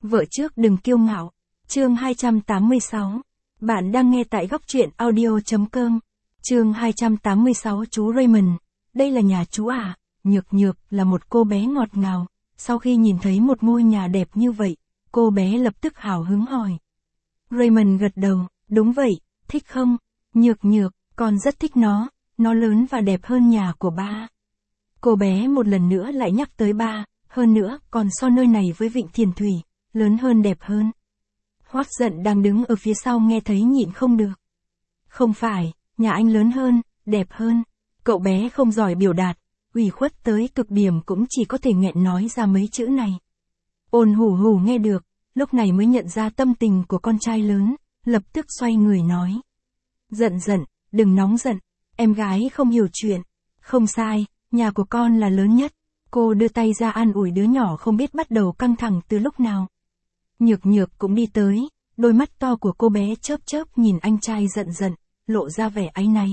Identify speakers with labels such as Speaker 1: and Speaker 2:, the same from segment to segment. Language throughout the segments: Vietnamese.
Speaker 1: Vợ trước đừng kiêu ngạo. Chương 286. Bạn đang nghe tại góc truyện audio.com. Chương 286. Chú Raymond. Đây là nhà chú à? Nhược Nhược là một cô bé ngọt ngào. Sau khi nhìn thấy một ngôi nhà đẹp như vậy, cô bé lập tức hào hứng hỏi. Raymond gật đầu, đúng vậy, thích không? Nhược Nhược, con rất thích nó lớn và đẹp hơn nhà của ba. Cô bé một lần nữa lại nhắc tới ba, hơn nữa còn so nơi này với Vịnh Thiền Thủy, lớn hơn đẹp hơn. Hoắc Dận đang đứng ở phía sau nghe thấy nhịn không được. Không phải, nhà anh lớn hơn, đẹp hơn. Cậu bé không giỏi biểu đạt, ủy khuất tới cực điểm cũng chỉ có thể nghẹn nói ra mấy chữ này. Ôn Hủ Hủ nghe được, lúc này mới nhận ra tâm tình của con trai lớn, lập tức xoay người nói. Dận Dận, đừng nóng giận, em gái không hiểu chuyện. Không sai, nhà của con là lớn nhất. Cô đưa tay ra an ủi đứa nhỏ không biết bắt đầu căng thẳng từ lúc nào. Nhược Nhược cũng đi tới, đôi mắt to của cô bé chớp chớp nhìn anh trai Dận Dận, lộ ra vẻ áy náy.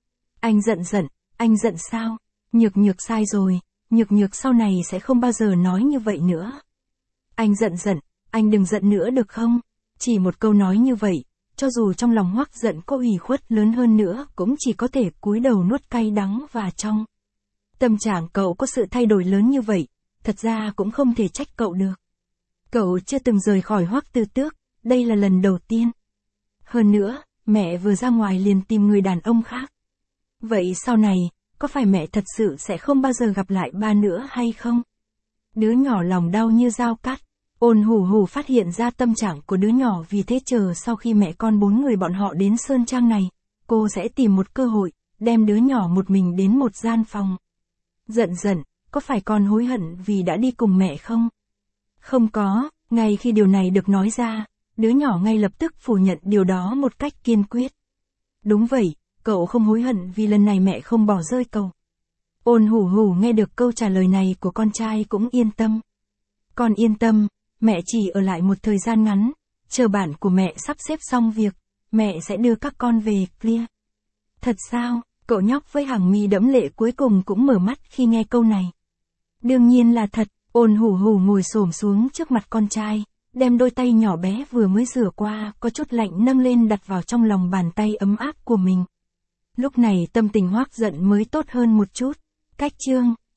Speaker 1: Anh Dận Dận, anh giận sao? Nhược Nhược sai rồi, Nhược Nhược sau này sẽ không bao giờ nói như vậy nữa. Anh Dận Dận, anh đừng giận nữa được không? Chỉ một câu nói như vậy, cho dù trong lòng Hoắc Dận có ủy khuất lớn hơn nữa cũng chỉ có thể cúi đầu nuốt cay đắng và trong. Tâm trạng cậu có sự thay đổi lớn như vậy, thật ra cũng không thể trách cậu được. Cậu chưa từng rời khỏi Hoắc Tư Tước, đây là lần đầu tiên. Hơn nữa, mẹ vừa ra ngoài liền tìm người đàn ông khác. Vậy sau này, có phải mẹ thật sự sẽ không bao giờ gặp lại ba nữa hay không? Đứa nhỏ lòng đau như dao cắt. Ôn Hủ Hủ phát hiện ra tâm trạng của đứa nhỏ, vì thế chờ sau khi mẹ con 4 người bọn họ đến Sơn Trang này, cô sẽ tìm một cơ hội, đem đứa nhỏ một mình đến một gian phòng. Dận Dận, có phải con hối hận vì đã đi cùng mẹ không? Không có, ngay khi điều này được nói ra, đứa nhỏ ngay lập tức phủ nhận điều đó một cách kiên quyết. Đúng vậy, cậu không hối hận vì lần này mẹ không bỏ rơi cậu. Ôn Hủ Hủ nghe được câu trả lời này của con trai cũng yên tâm. Con yên tâm, mẹ chỉ ở lại một thời gian ngắn, chờ bạn của mẹ sắp xếp xong việc, mẹ sẽ đưa các con về, clear. Thật sao? Cậu nhóc với hàng mi đẫm lệ cuối cùng cũng mở mắt khi nghe câu này. Đương nhiên là thật. Ôn Hủ Hủ ngồi xổm xuống trước mặt con trai, đem đôi tay nhỏ bé vừa mới rửa qua, có chút lạnh nâng lên đặt vào trong lòng bàn tay ấm áp của mình. Lúc này tâm tình Hoắc Dận mới tốt hơn một chút. Cách chương